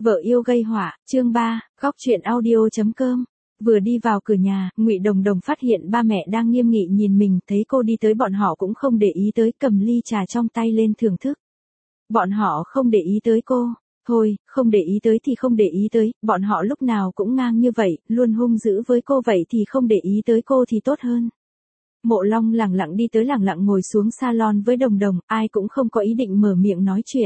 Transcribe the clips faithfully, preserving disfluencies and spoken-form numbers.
Vợ yêu gây họa, chương ba, góc truyện audio chấm com. Vừa đi vào cửa nhà, Ngụy Đồng Đồng phát hiện ba mẹ đang nghiêm nghị nhìn mình, thấy cô đi tới bọn họ cũng không để ý tới, cầm ly trà trong tay lên thưởng thức. Bọn họ không để ý tới cô, thôi, không để ý tới thì không để ý tới, bọn họ lúc nào cũng ngang như vậy, luôn hung dữ với cô vậy thì không để ý tới cô thì tốt hơn. Mộ Long lẳng lặng đi tới lẳng lặng ngồi xuống salon với Đồng Đồng, ai cũng không có ý định mở miệng nói chuyện.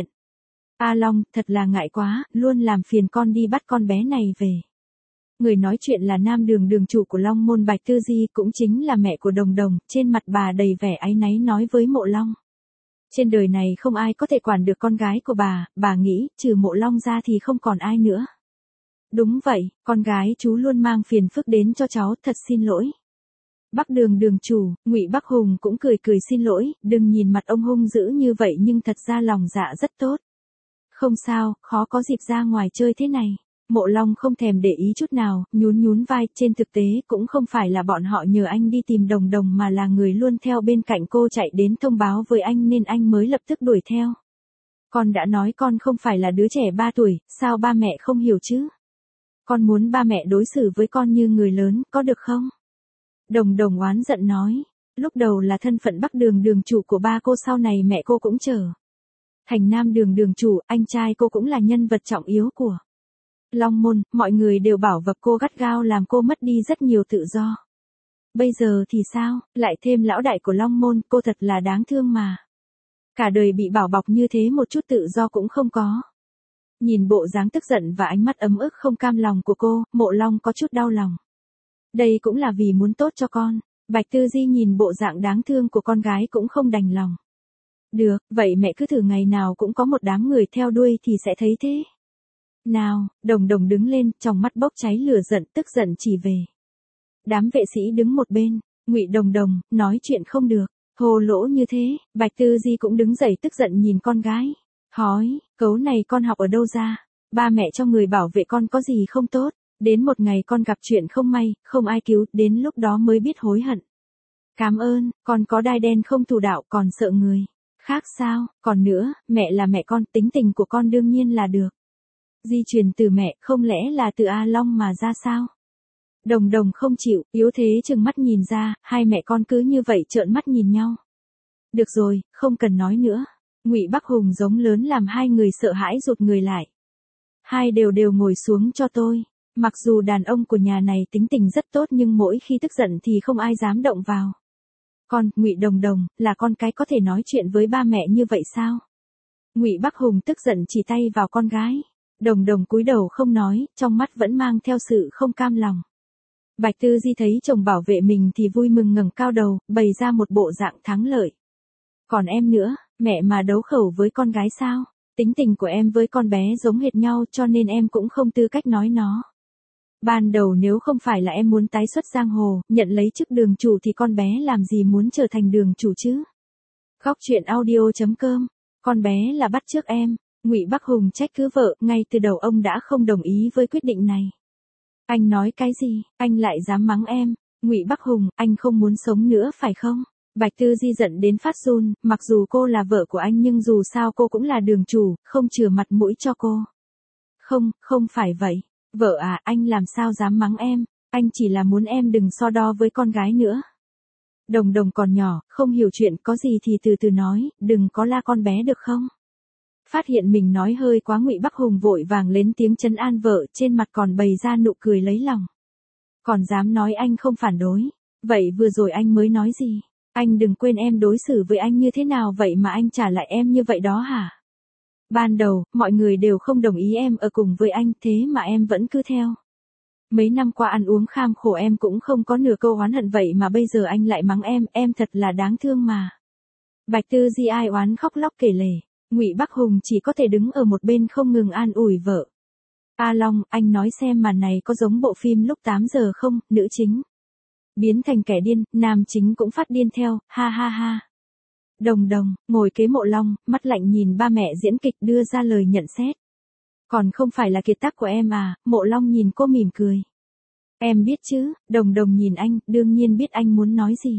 A Long, thật là ngại quá, luôn làm phiền con đi bắt con bé này về. Người nói chuyện là Nam Đường đường chủ của Long Môn Bạch Tư Di, cũng chính là mẹ của Đồng Đồng, trên mặt bà đầy vẻ áy náy nói với Mộ Long. Trên đời này không ai có thể quản được con gái của bà, bà nghĩ, trừ Mộ Long ra thì không còn ai nữa. Đúng vậy, con gái chú luôn mang phiền phức đến cho cháu, thật xin lỗi. Bắc Đường đường chủ, Ngụy Bắc Hùng cũng cười cười xin lỗi, đừng nhìn mặt ông hung dữ như vậy nhưng thật ra lòng dạ rất tốt. Không sao, khó có dịp ra ngoài chơi thế này. Mộ Long không thèm để ý chút nào, nhún nhún vai, trên thực tế cũng không phải là bọn họ nhờ anh đi tìm Đồng Đồng mà là người luôn theo bên cạnh cô chạy đến thông báo với anh nên anh mới lập tức đuổi theo. Con đã nói con không phải là đứa trẻ ba tuổi, sao ba mẹ không hiểu chứ? Con muốn ba mẹ đối xử với con như người lớn, có được không? Đồng Đồng oán giận nói, lúc đầu là thân phận Bắc Đường đường chủ của ba cô, sau này mẹ cô cũng trở thành Nam Đường đường chủ, anh trai cô cũng là nhân vật trọng yếu của Long Môn, mọi người đều bảo vập cô gắt gao làm cô mất đi rất nhiều tự do. Bây giờ thì sao, lại thêm lão đại của Long Môn, cô thật là đáng thương mà. Cả đời bị bảo bọc như thế một chút tự do cũng không có. Nhìn bộ dáng tức giận và ánh mắt ấm ức không cam lòng của cô, Mộ Long có chút đau lòng. Đây cũng là vì muốn tốt cho con. Bạch Tư Di nhìn bộ dạng đáng thương của con gái cũng không đành lòng. Được, vậy mẹ cứ thử ngày nào cũng có một đám người theo đuôi thì sẽ thấy thế. Nào, Đồng Đồng đứng lên, trong mắt bốc cháy lửa giận, tức giận chỉ về. Đám vệ sĩ đứng một bên, Ngụy Đồng Đồng, nói chuyện không được, hồ lỗ như thế, Bạch Tư Di cũng đứng dậy tức giận nhìn con gái. Hói, cấu này con học ở đâu ra, ba mẹ cho người bảo vệ con có gì không tốt, đến một ngày con gặp chuyện không may, không ai cứu, đến lúc đó mới biết hối hận. Cảm ơn, con có đai đen không thủ đạo còn sợ người khác sao, còn nữa, mẹ là mẹ con, tính tình của con đương nhiên là được. Di truyền từ mẹ, không lẽ là từ A Long mà ra sao? Đồng Đồng không chịu, yếu thế trừng mắt nhìn ra, hai mẹ con cứ như vậy trợn mắt nhìn nhau. Được rồi, không cần nói nữa. Ngụy Bắc Hùng giống lớn làm hai người sợ hãi rụt người lại. Hai đều đều ngồi xuống cho tôi. Mặc dù đàn ông của nhà này tính tình rất tốt nhưng mỗi khi tức giận thì không ai dám động vào. Con, Ngụy Đồng Đồng, là con cái có thể nói chuyện với ba mẹ như vậy sao? Ngụy Bắc Hùng tức giận chỉ tay vào con gái. Đồng Đồng cúi đầu không nói, trong mắt vẫn mang theo sự không cam lòng. Bạch Tư Di thấy chồng bảo vệ mình thì vui mừng ngẩng cao đầu, bày ra một bộ dạng thắng lợi. Còn em nữa, mẹ mà đấu khẩu với con gái sao? Tính tình của em với con bé giống hệt nhau cho nên em cũng không tư cách nói nó. Ban đầu nếu không phải là em muốn tái xuất giang hồ, nhận lấy chức đường chủ thì con bé làm gì muốn trở thành đường chủ chứ? Góc truyện audio chấm com, con bé là bắt chước em. Ngụy Bắc Hùng trách cứ vợ, ngay từ đầu ông đã không đồng ý với quyết định này. Anh nói cái gì, anh lại dám mắng em? Ngụy Bắc Hùng, anh không muốn sống nữa phải không? Bạch Tư Di giận đến phát run, mặc dù cô là vợ của anh nhưng dù sao cô cũng là đường chủ, không chừa mặt mũi cho cô. Không, không phải vậy. Vợ à, anh làm sao dám mắng em, anh chỉ là muốn em đừng so đo với con gái nữa. Đồng Đồng còn nhỏ, không hiểu chuyện, có gì thì từ từ nói, đừng có la con bé được không? Phát hiện mình nói hơi quá, Ngụy Bắc Hùng vội vàng lên tiếng trấn an vợ, trên mặt còn bày ra nụ cười lấy lòng. Còn dám nói anh không phản đối, vậy vừa rồi anh mới nói gì? Anh đừng quên em đối xử với anh như thế nào vậy mà anh trả lại em như vậy đó hả? Ban đầu, mọi người đều không đồng ý em ở cùng với anh, thế mà em vẫn cứ theo. Mấy năm qua ăn uống kham khổ em cũng không có nửa câu oán hận, vậy mà bây giờ anh lại mắng em, em thật là đáng thương mà. Bạch Tư Di ai oán khóc lóc kể lể. Ngụy Bắc Hùng chỉ có thể đứng ở một bên không ngừng an ủi vợ. A Long, anh nói xem màn này có giống bộ phim lúc tám giờ không, nữ chính biến thành kẻ điên, nam chính cũng phát điên theo, ha ha ha. Đồng Đồng, ngồi kế Mộ Long, mắt lạnh nhìn ba mẹ diễn kịch đưa ra lời nhận xét. Còn không phải là kiệt tác của em à, Mộ Long nhìn cô mỉm cười. Em biết chứ, Đồng Đồng nhìn anh, đương nhiên biết anh muốn nói gì.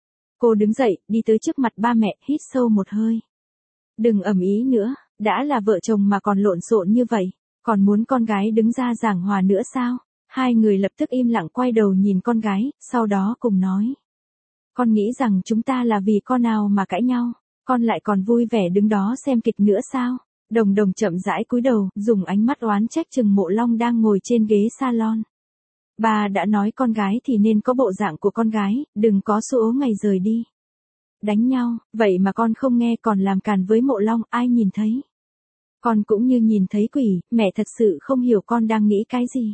Cô đứng dậy, đi tới trước mặt ba mẹ, hít sâu một hơi. Đừng ầm ĩ nữa, đã là vợ chồng mà còn lộn xộn như vậy. Còn muốn con gái đứng ra giảng hòa nữa sao? Hai người lập tức im lặng quay đầu nhìn con gái, sau đó cùng nói. Con nghĩ rằng chúng ta là vì con nào mà cãi nhau, con lại còn vui vẻ đứng đó xem kịch nữa sao? Đồng Đồng chậm rãi cúi đầu, dùng ánh mắt oán trách chừng Mộ Long đang ngồi trên ghế salon. Bà đã nói con gái thì nên có bộ dạng của con gái, đừng có số ngày rời đi. Đánh nhau, vậy mà con không nghe còn làm càn với Mộ Long, ai nhìn thấy? Con cũng như nhìn thấy quỷ, mẹ thật sự không hiểu con đang nghĩ cái gì.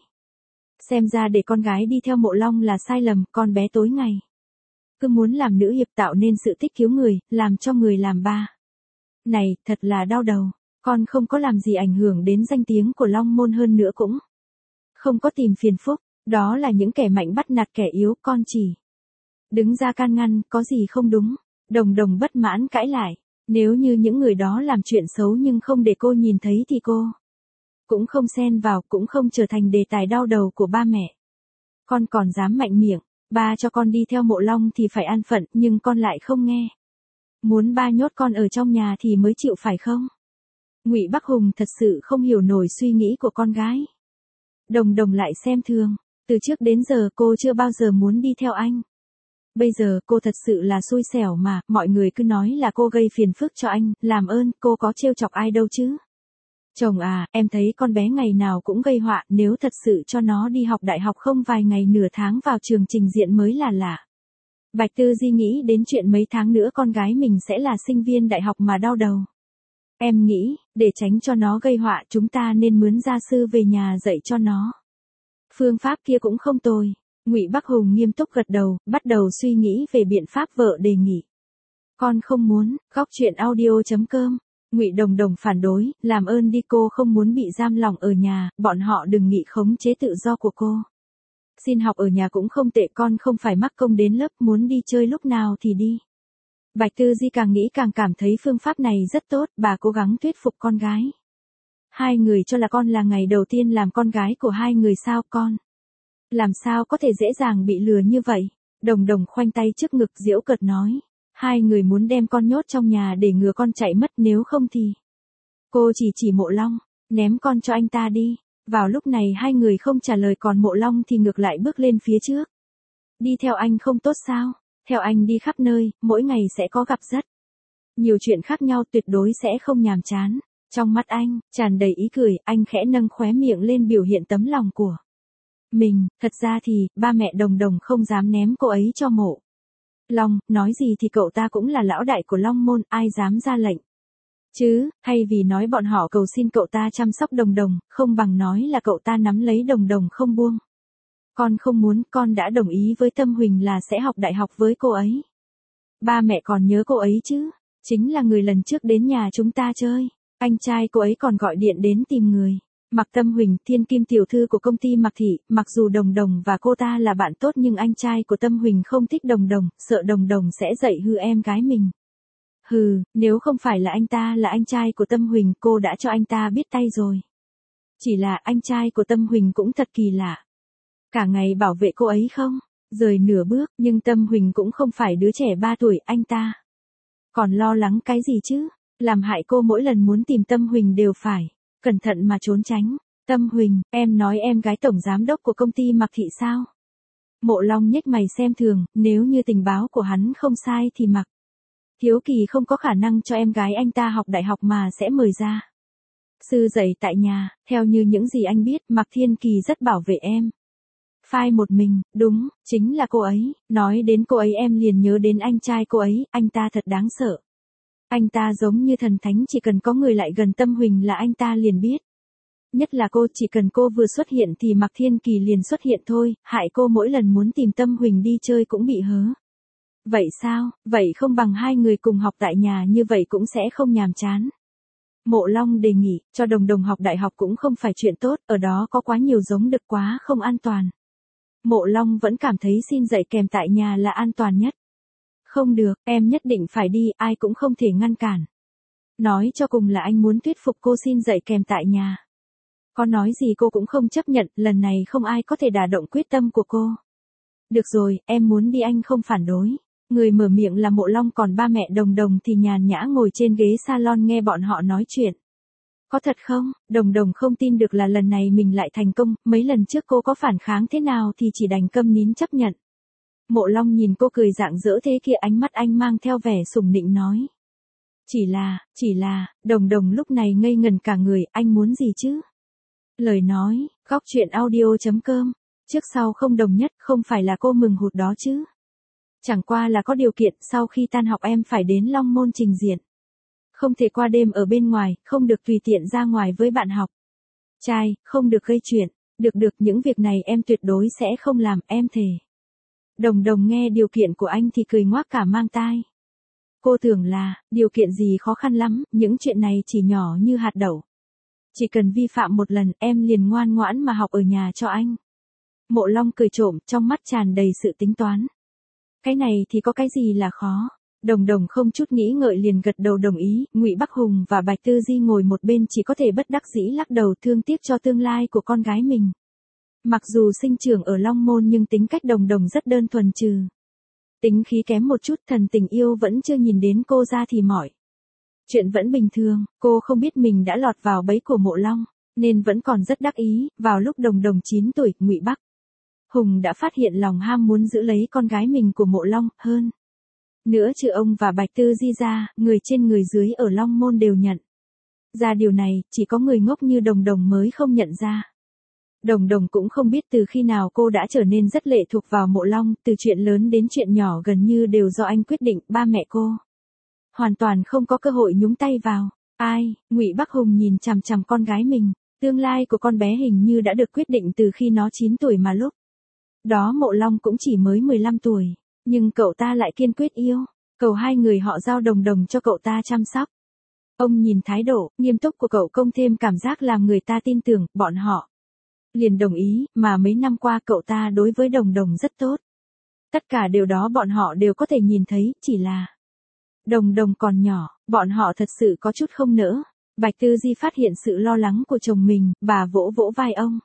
Xem ra để con gái đi theo Mộ Long là sai lầm, con bé tối ngày cứ muốn làm nữ hiệp tạo nên sự thích cứu người, làm cho người làm ba. Này, thật là đau đầu, con không có làm gì ảnh hưởng đến danh tiếng của Long Môn hơn nữa cũng không có tìm phiền phức, đó là những kẻ mạnh bắt nạt kẻ yếu, con chỉ đứng ra can ngăn, có gì không đúng. Đồng Đồng bất mãn cãi lại, nếu như những người đó làm chuyện xấu nhưng không để cô nhìn thấy thì cô cũng không xen vào, cũng không trở thành đề tài đau đầu của ba mẹ. Con còn dám mạnh miệng, ba cho con đi theo Mộ Long thì phải an phận, nhưng con lại không nghe. Muốn ba nhốt con ở trong nhà thì mới chịu phải không? Ngụy Bắc Hùng thật sự không hiểu nổi suy nghĩ của con gái. Đồng Đồng lại xem thường, từ trước đến giờ cô chưa bao giờ muốn đi theo anh. Bây giờ cô thật sự là xui xẻo mà, mọi người cứ nói là cô gây phiền phức cho anh, làm ơn, cô có trêu chọc ai đâu chứ? Chồng à, em thấy con bé ngày nào cũng gây họa, nếu thật sự cho nó đi học đại học không vài ngày nửa tháng vào trường trình diện mới là lạ. Bạch Tư Di nghĩ đến chuyện mấy tháng nữa con gái mình sẽ là sinh viên đại học mà đau đầu. Em nghĩ, để tránh cho nó gây họa chúng ta nên mướn gia sư về nhà dạy cho nó. Phương pháp kia cũng không tồi. Ngụy Bắc Hùng nghiêm túc gật đầu, bắt đầu suy nghĩ về biện pháp vợ đề nghị. Con không muốn, góc truyện audio chấm com. Ngụy Đồng Đồng phản đối, làm ơn đi, cô không muốn bị giam lỏng ở nhà, bọn họ đừng nghị khống chế tự do của cô. Xin học ở nhà cũng không tệ, con không phải mắc công đến lớp, muốn đi chơi lúc nào thì đi. Bạch Tư Di càng nghĩ càng cảm thấy phương pháp này rất tốt, bà cố gắng thuyết phục con gái. Hai người cho là con là ngày đầu tiên làm con gái của hai người sao con? Làm sao có thể dễ dàng bị lừa như vậy? Đồng Đồng khoanh tay trước ngực giễu cợt nói. Hai người muốn đem con nhốt trong nhà để ngừa con chạy mất, nếu không thì. Cô chỉ chỉ Mộ Long, ném con cho anh ta đi. Vào lúc này hai người không trả lời, còn Mộ Long thì ngược lại bước lên phía trước. Đi theo anh không tốt sao? Theo anh đi khắp nơi, mỗi ngày sẽ có gặp rất nhiều chuyện khác nhau, tuyệt đối sẽ không nhàm chán. Trong mắt anh, tràn đầy ý cười, anh khẽ nâng khóe miệng lên biểu hiện tấm lòng của mình. Thật ra thì, ba mẹ Đồng Đồng không dám ném cô ấy cho Mộ Long, nói gì thì cậu ta cũng là lão đại của Long Môn, ai dám ra lệnh chứ, thay vì nói bọn họ cầu xin cậu ta chăm sóc Đồng Đồng, không bằng nói là cậu ta nắm lấy Đồng Đồng không buông. Con không muốn, con đã đồng ý với Tâm Huỳnh là sẽ học đại học với cô ấy. Ba mẹ còn nhớ cô ấy chứ, chính là người lần trước đến nhà chúng ta chơi, anh trai cô ấy còn gọi điện đến tìm người. Mạc Tâm Huỳnh, thiên kim tiểu thư của công ty Mạc Thị, mặc dù Đồng Đồng và cô ta là bạn tốt nhưng anh trai của Tâm Huỳnh không thích Đồng Đồng, sợ Đồng Đồng sẽ dạy hư em gái mình. Hừ, nếu không phải là anh ta là anh trai của Tâm Huỳnh, cô đã cho anh ta biết tay rồi. Chỉ là anh trai của Tâm Huỳnh cũng thật kỳ lạ. Cả ngày bảo vệ cô ấy không rời nửa bước, nhưng Tâm Huỳnh cũng không phải đứa trẻ ba tuổi, anh ta còn lo lắng cái gì chứ, làm hại cô mỗi lần muốn tìm Tâm Huỳnh đều phải cẩn thận mà trốn tránh. Tâm Huỳnh, em nói em gái tổng giám đốc của công ty Mạc Thị sao? Mộ Long nhếch mày xem thường, nếu như tình báo của hắn không sai thì Mạc Thiếu Kỳ không có khả năng cho em gái anh ta học đại học mà sẽ mời ra sư dạy tại nhà. Theo như những gì anh biết, Mạc Thiên Kỳ rất bảo vệ em. Phai một mình, đúng, chính là cô ấy. Nói đến cô ấy em liền nhớ đến anh trai cô ấy, anh ta thật đáng sợ. Anh ta giống như thần thánh, chỉ cần có người lại gần Tâm Huỳnh là anh ta liền biết. Nhất là cô, chỉ cần cô vừa xuất hiện thì Mạc Thiên Kỳ liền xuất hiện thôi, hại cô mỗi lần muốn tìm Tâm Huỳnh đi chơi cũng bị hớ. Vậy sao, vậy không bằng hai người cùng học tại nhà, như vậy cũng sẽ không nhàm chán. Mộ Long đề nghị, cho Đồng Đồng học đại học cũng không phải chuyện tốt, ở đó có quá nhiều giống đực, quá không an toàn. Mộ Long vẫn cảm thấy xin dạy kèm tại nhà là an toàn nhất. Không được, em nhất định phải đi, ai cũng không thể ngăn cản. Nói cho cùng là anh muốn thuyết phục cô xin dạy kèm tại nhà. Có nói gì cô cũng không chấp nhận, lần này không ai có thể đả động quyết tâm của cô. Được rồi, em muốn đi anh không phản đối. Người mở miệng là Mộ Long, còn ba mẹ Đồng Đồng thì nhàn nhã ngồi trên ghế salon nghe bọn họ nói chuyện. Có thật không? Đồng đồng không tin được là lần này mình lại thành công, mấy lần trước cô có phản kháng thế nào thì chỉ đành câm nín chấp nhận. Mộ Long nhìn cô cười rạng rỡ thế kia, ánh mắt anh mang theo vẻ sùng nịnh nói. Chỉ là, chỉ là, đồng đồng lúc này ngây ngần cả người, anh muốn gì chứ? Lời nói, góc chuyện audio chấm com, trước sau không đồng nhất, không phải là cô mừng hụt đó chứ. Chẳng qua là có điều kiện, sau khi tan học em phải đến Long Môn trình diện. Không thể qua đêm ở bên ngoài, không được tùy tiện ra ngoài với bạn học. Trai, không được gây chuyện, được được những việc này em tuyệt đối sẽ không làm, em thề. Đồng đồng nghe điều kiện của anh thì cười ngoác cả mang tai. Cô tưởng là, điều kiện gì khó khăn lắm, những chuyện này chỉ nhỏ như hạt đậu. Chỉ cần vi phạm một lần em liền ngoan ngoãn mà học ở nhà cho anh. Mộ Long cười trộm, trong mắt tràn đầy sự tính toán. Cái này thì có cái gì là khó. Đồng đồng không chút nghĩ ngợi liền gật đầu đồng ý. Ngụy Bắc Hùng và Bạch Tư Di ngồi một bên chỉ có thể bất đắc dĩ lắc đầu, thương tiếc cho tương lai của con gái mình. Mặc dù sinh trưởng ở Long Môn nhưng tính cách đồng đồng rất đơn thuần, trừ tính khí kém một chút, thần tình yêu vẫn chưa nhìn đến cô ra thì mỏi. Chuyện vẫn bình thường, cô không biết mình đã lọt vào bẫy của Mộ Long, nên vẫn còn rất đắc ý. Vào lúc đồng đồng chín tuổi, Ngụy Bắc Hùng đã phát hiện lòng ham muốn giữ lấy con gái mình của Mộ Long, hơn nữa trừ ông và Bạch Tư Di ra, người trên người dưới ở Long Môn đều nhận ra điều này, chỉ có người ngốc như đồng đồng mới không nhận ra. Đồng đồng cũng không biết từ khi nào cô đã trở nên rất lệ thuộc vào Mộ Long, từ chuyện lớn đến chuyện nhỏ gần như đều do anh quyết định, ba mẹ cô hoàn toàn không có cơ hội nhúng tay vào. Ai? Ngụy Bắc Hùng nhìn chằm chằm con gái mình, tương lai của con bé hình như đã được quyết định từ khi nó chín tuổi mà lúc đó Mộ Long cũng chỉ mới mười lăm tuổi, nhưng cậu ta lại kiên quyết yêu, cầu hai người họ giao đồng đồng cho cậu ta chăm sóc. Ông nhìn thái độ nghiêm túc của cậu công thêm cảm giác làm người ta tin tưởng, bọn họ liền đồng ý, mà mấy năm qua cậu ta đối với đồng đồng rất tốt. Tất cả điều đó bọn họ đều có thể nhìn thấy, chỉ là đồng đồng còn nhỏ, bọn họ thật sự có chút không nỡ. Bạch Tư Di phát hiện sự lo lắng của chồng mình, bà vỗ vỗ vai ông.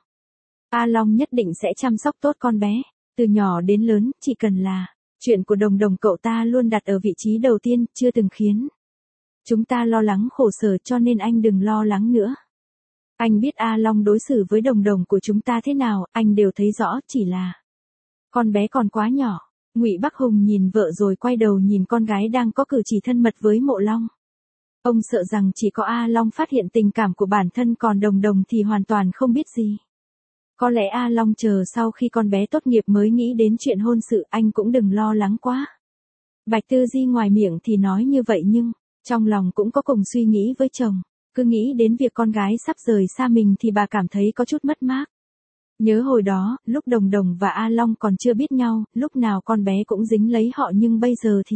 A Long nhất định sẽ chăm sóc tốt con bé, từ nhỏ đến lớn, chỉ cần là chuyện của đồng đồng cậu ta luôn đặt ở vị trí đầu tiên, chưa từng khiến chúng ta lo lắng khổ sở, cho nên anh đừng lo lắng nữa. Anh biết A Long đối xử với đồng đồng của chúng ta thế nào, anh đều thấy rõ, chỉ là con bé còn quá nhỏ. Ngụy Bắc Hùng nhìn vợ rồi quay đầu nhìn con gái đang có cử chỉ thân mật với Mộ Long. Ông sợ rằng chỉ có A Long phát hiện tình cảm của bản thân, còn đồng đồng thì hoàn toàn không biết gì. Có lẽ A Long chờ sau khi con bé tốt nghiệp mới nghĩ đến chuyện hôn sự, anh cũng đừng lo lắng quá. Bạch Tư Di ngoài miệng thì nói như vậy nhưng trong lòng cũng có cùng suy nghĩ với chồng. Cứ nghĩ đến việc con gái sắp rời xa mình thì bà cảm thấy có chút mất mát. Nhớ hồi đó, lúc đồng đồng và A Long còn chưa biết nhau, lúc nào con bé cũng dính lấy họ, nhưng bây giờ thì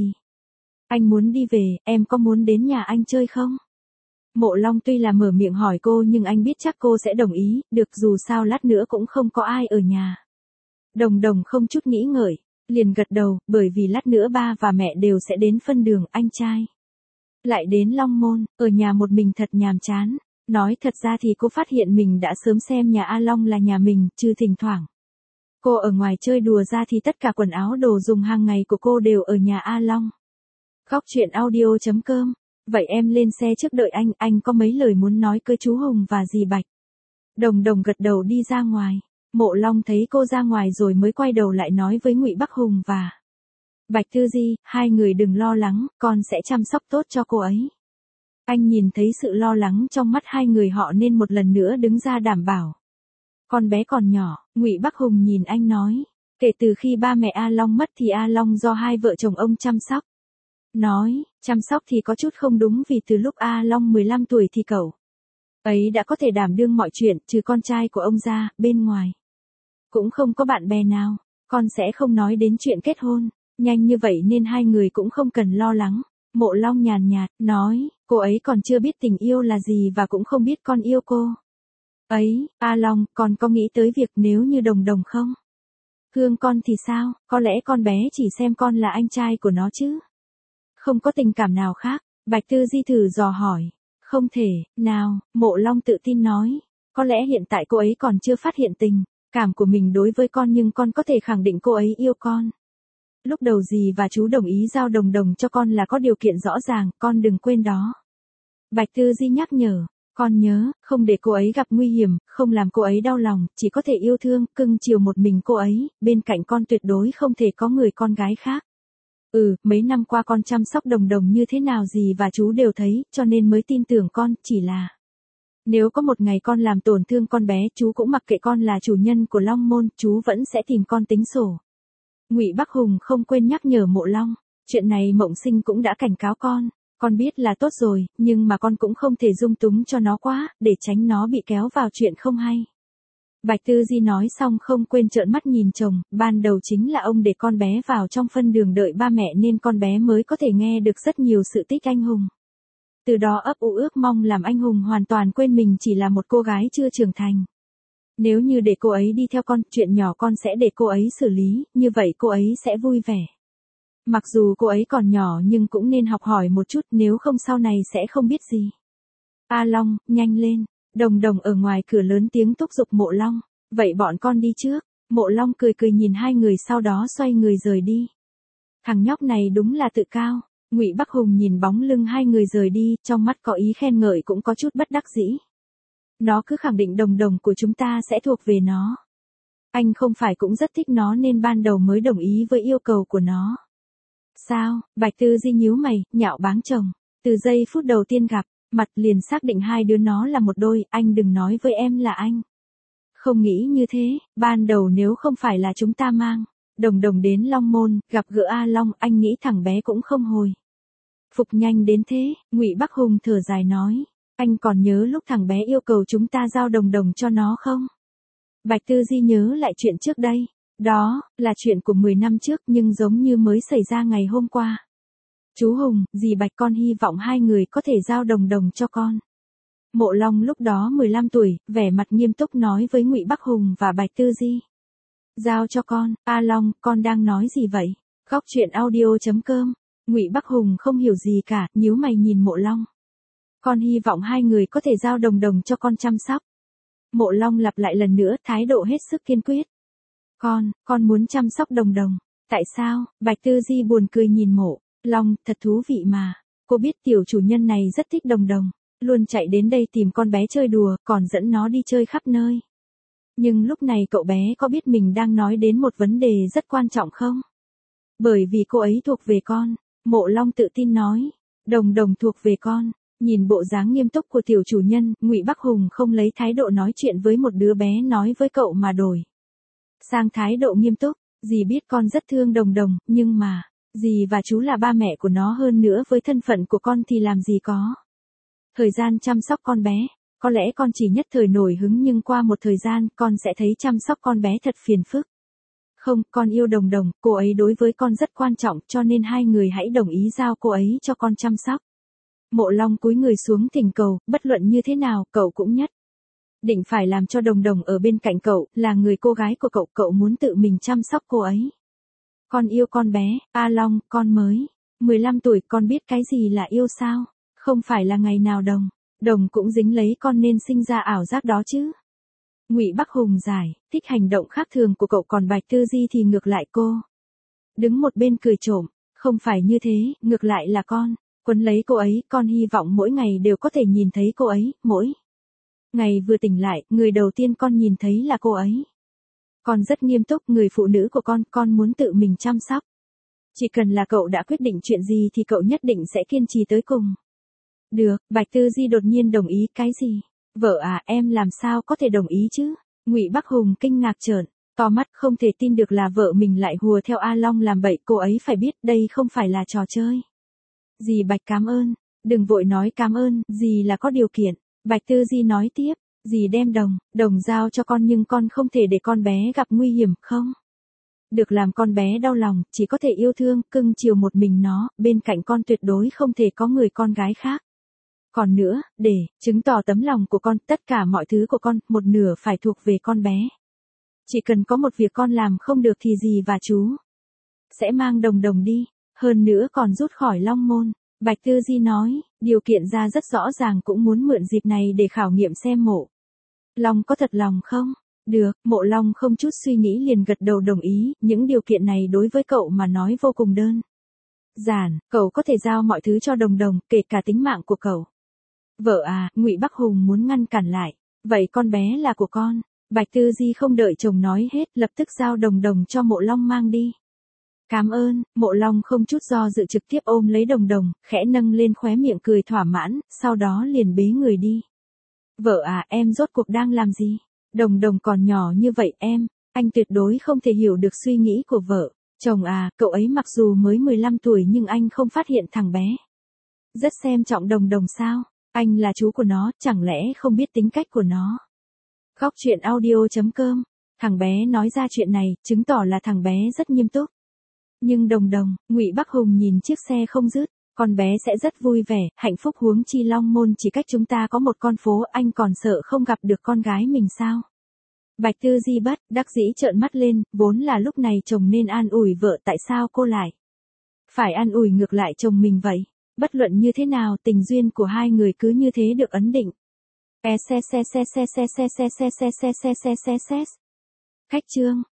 anh muốn đi về, em có muốn đến nhà anh chơi không? Mộ Long tuy là mở miệng hỏi cô nhưng anh biết chắc cô sẽ đồng ý, được, dù sao lát nữa cũng không có ai ở nhà. Đồng đồng không chút nghĩ ngợi, liền gật đầu, bởi vì lát nữa ba và mẹ đều sẽ đến phân đường, anh trai lại đến Long Môn, ở nhà một mình thật nhàm chán. Nói thật ra thì cô phát hiện mình đã sớm xem nhà A Long là nhà mình, trừ thỉnh thoảng cô ở ngoài chơi đùa ra thì tất cả quần áo đồ dùng hàng ngày của cô đều ở nhà A Long. Góc chuyện audio chấm com. Vậy em lên xe trước đợi anh, anh có mấy lời muốn nói với chú Hùng và dì Bạch. Đồng đồng gật đầu đi ra ngoài. Mộ Long thấy cô ra ngoài rồi mới quay đầu lại nói với Ngụy Bắc Hùng và Bạch Tư Di, hai người đừng lo lắng, con sẽ chăm sóc tốt cho cô ấy. Anh nhìn thấy sự lo lắng trong mắt hai người họ nên một lần nữa đứng ra đảm bảo. Con bé còn nhỏ, Ngụy Bắc Hùng nhìn anh nói, kể từ khi ba mẹ A Long mất thì A Long do hai vợ chồng ông chăm sóc. Nói, chăm sóc thì có chút không đúng, vì từ lúc A Long mười lăm tuổi thì cậu ấy đã có thể đảm đương mọi chuyện, trừ con trai của ông ra, bên ngoài cũng không có bạn bè nào. Con sẽ không nói đến chuyện kết hôn nhanh như vậy nên hai người cũng không cần lo lắng. Mộ Long nhàn nhạt, nói, cô ấy còn chưa biết tình yêu là gì và cũng không biết con yêu cô ấy. A Long, con có nghĩ tới việc nếu như đồng đồng không thương con thì sao? Có lẽ con bé chỉ xem con là anh trai của nó chứ không có tình cảm nào khác. Bạch Tư Di thử dò hỏi. Không thể nào, Mộ Long tự tin nói. Có lẽ hiện tại cô ấy còn chưa phát hiện tình cảm của mình đối với con, nhưng con có thể khẳng định cô ấy yêu con. Lúc đầu dì và chú đồng ý giao đồng đồng cho con là có điều kiện rõ ràng, con đừng quên đó. Bạch Tư Di nhắc nhở. Con nhớ, không để cô ấy gặp nguy hiểm, không làm cô ấy đau lòng, chỉ có thể yêu thương, cưng chiều một mình cô ấy, bên cạnh con tuyệt đối không thể có người con gái khác. Ừ, mấy năm qua con chăm sóc Đồng Đồng như thế nào gì và chú đều thấy, cho nên mới tin tưởng con, chỉ là... Nếu có một ngày con làm tổn thương con bé, chú cũng mặc kệ, con là chủ nhân của Long Môn, chú vẫn sẽ tìm con tính sổ. Ngụy Bắc Hùng không quên nhắc nhở Mộ Long, chuyện này Mộng Sinh cũng đã cảnh cáo con, con biết là tốt rồi, nhưng mà con cũng không thể dung túng cho nó quá, để tránh nó bị kéo vào chuyện không hay. Bạch Tư Di nói xong không quên trợn mắt nhìn chồng, ban đầu chính là ông để con bé vào trong phân đường đợi ba mẹ nên con bé mới có thể nghe được rất nhiều sự tích anh hùng. Từ đó ấp ủ ước mong làm anh hùng hoàn toàn quên mình chỉ là một cô gái chưa trưởng thành. Nếu như để cô ấy đi theo con, chuyện nhỏ con sẽ để cô ấy xử lý, như vậy cô ấy sẽ vui vẻ. Mặc dù cô ấy còn nhỏ nhưng cũng nên học hỏi một chút, nếu không sau này sẽ không biết gì. A Long, nhanh lên. Đồng Đồng ở ngoài cửa lớn tiếng thúc giục Mộ Long. Vậy bọn con đi trước. Mộ Long cười cười nhìn hai người sau đó xoay người rời đi. Thằng nhóc này đúng là tự cao. Ngụy Bắc Hùng nhìn bóng lưng hai người rời đi, trong mắt có ý khen ngợi cũng có chút bất đắc dĩ. Nó cứ khẳng định Đồng Đồng của chúng ta sẽ thuộc về nó. Anh không phải cũng rất thích nó nên ban đầu mới đồng ý với yêu cầu của nó. Sao? Bạch Tư Di nhíu mày, nhạo báng chồng. Từ giây phút đầu tiên gặp mặt liền xác định hai đứa nó là một đôi, anh đừng nói với em là anh. Không nghĩ như thế, ban đầu nếu không phải là chúng ta mang Đồng Đồng đến Long Môn, gặp gỡ A Long, anh nghĩ thằng bé cũng không hồi phục nhanh đến thế. Ngụy Bắc Hùng thở dài nói, anh còn nhớ lúc thằng bé yêu cầu chúng ta giao Đồng Đồng cho nó không? Bạch Tư Di nhớ lại chuyện trước đây, đó là chuyện của mười năm trước nhưng giống như mới xảy ra ngày hôm qua. Chú Hùng, dì Bạch con hy vọng hai người có thể giao Đồng Đồng cho con. Mộ Long lúc đó mười lăm tuổi, vẻ mặt nghiêm túc nói với Ngụy Bắc Hùng và Bạch Tư Di. Giao cho con, A Long, con đang nói gì vậy? Góc truyện audio chấm com. Ngụy Bắc Hùng không hiểu gì cả, nhíu mày nhìn Mộ Long. Con hy vọng hai người có thể giao Đồng Đồng cho con chăm sóc. Mộ Long lặp lại lần nữa, thái độ hết sức kiên quyết. Con, con muốn chăm sóc Đồng Đồng. Tại sao? Bạch Tư Di buồn cười nhìn Mộ Long, thật thú vị mà. Cô biết tiểu chủ nhân này rất thích Đồng Đồng, luôn chạy đến đây tìm con bé chơi đùa, còn dẫn nó đi chơi khắp nơi. Nhưng lúc này cậu bé có biết mình đang nói đến một vấn đề rất quan trọng không? Bởi vì cô ấy thuộc về con. Mộ Long tự tin nói. Đồng Đồng thuộc về con. Nhìn bộ dáng nghiêm túc của tiểu chủ nhân, Ngụy Bắc Hùng không lấy thái độ nói chuyện với một đứa bé nói với cậu mà đổi sang thái độ nghiêm túc. Dì biết con rất thương Đồng Đồng, nhưng mà dì và chú là ba mẹ của nó, hơn nữa với thân phận của con thì làm gì có thời gian chăm sóc con bé. Có lẽ con chỉ nhất thời nổi hứng nhưng qua một thời gian con sẽ thấy chăm sóc con bé thật phiền phức. Không, con yêu Đồng Đồng, cô ấy đối với con rất quan trọng, cho nên hai người hãy đồng ý giao cô ấy cho con chăm sóc. Mộ Long cúi người xuống thỉnh cầu, bất luận như thế nào, cậu cũng nhất định phải làm cho Đồng Đồng ở bên cạnh cậu, là người cô gái của cậu, cậu muốn tự mình chăm sóc cô ấy. Con yêu con bé, A Long, con mới mười lăm tuổi, con biết cái gì là yêu sao? Không phải là ngày nào Đồng Đồng cũng dính lấy con nên sinh ra ảo giác đó chứ. Ngụy Bắc Hùng giải thích hành động khác thường của cậu, còn Bạch Tư Di thì ngược lại cô đứng một bên cười trộm. Không phải như thế, ngược lại là con quấn lấy cô ấy, con hy vọng mỗi ngày đều có thể nhìn thấy cô ấy, mỗi ngày vừa tỉnh lại, người đầu tiên con nhìn thấy là cô ấy. Con rất nghiêm túc, người phụ nữ của con, con muốn tự mình chăm sóc. Chỉ cần là cậu đã quyết định chuyện gì thì cậu nhất định sẽ kiên trì tới cùng. Được, Bạch Tư Di đột nhiên đồng ý. Cái gì? Vợ à, em làm sao có thể đồng ý chứ? Ngụy Bắc Hùng kinh ngạc trợn to mắt, không thể tin được là vợ mình lại hùa theo A Long làm bậy. Cô ấy phải biết đây không phải là trò chơi. Dì Bạch cảm ơn. Đừng vội nói cảm ơn, dì là có điều kiện. Bạch Tư Di nói tiếp. Dì đem đồng, đồng giao cho con nhưng con không thể để con bé gặp nguy hiểm, không? Được làm con bé đau lòng, chỉ có thể yêu thương, cưng chiều một mình nó, bên cạnh con tuyệt đối không thể có người con gái khác. Còn nữa, để chứng tỏ tấm lòng của con, tất cả mọi thứ của con, một nửa phải thuộc về con bé. Chỉ cần có một việc con làm không được thì dì và chú sẽ mang Đồng Đồng đi, hơn nữa còn rút khỏi Long Môn. Bạch Tư Di nói, điều kiện ra rất rõ ràng, cũng muốn mượn dịp này để khảo nghiệm xem Mộ Long có thật lòng không? Được, Mộ Long không chút suy nghĩ liền gật đầu đồng ý, những điều kiện này đối với cậu mà nói vô cùng đơn giản, cậu có thể giao mọi thứ cho Đồng Đồng, kể cả tính mạng của cậu. Vợ à, Ngụy Bắc Hùng muốn ngăn cản lại. Vậy con bé là của con. Bạch Tư Di không đợi chồng nói hết, lập tức giao Đồng Đồng cho Mộ Long mang đi. Cảm ơn. Mộ Long không chút do dự trực tiếp ôm lấy Đồng Đồng, khẽ nâng lên khóe miệng cười thỏa mãn, sau đó liền bế người đi. Vợ à, em rốt cuộc đang làm gì? Đồng Đồng còn nhỏ như vậy em, anh tuyệt đối không thể hiểu được suy nghĩ của vợ. Chồng à, cậu ấy mặc dù mới mười lăm tuổi nhưng anh không phát hiện thằng bé rất xem trọng Đồng Đồng sao? Anh là chú của nó, chẳng lẽ không biết tính cách của nó? Góc truyện audio chấm com. Thằng bé nói ra chuyện này, chứng tỏ là thằng bé rất nghiêm túc. Nhưng Đồng Đồng, Ngụy Bắc Hùng nhìn chiếc xe không dứt, con bé sẽ rất vui vẻ, hạnh phúc, huống chi Long Môn chỉ cách chúng ta có một con phố, anh còn sợ không gặp được con gái mình sao? Bạch Tư Di bất đắc dĩ trợn mắt lên, vốn là lúc này chồng nên an ủi vợ, tại sao cô lại phải an ủi ngược lại chồng mình vậy? Bất luận như thế nào, tình duyên của hai người cứ như thế được ấn định. E xe xe xe xe xe xe xe xe xe xe xe xe xe. Khách chương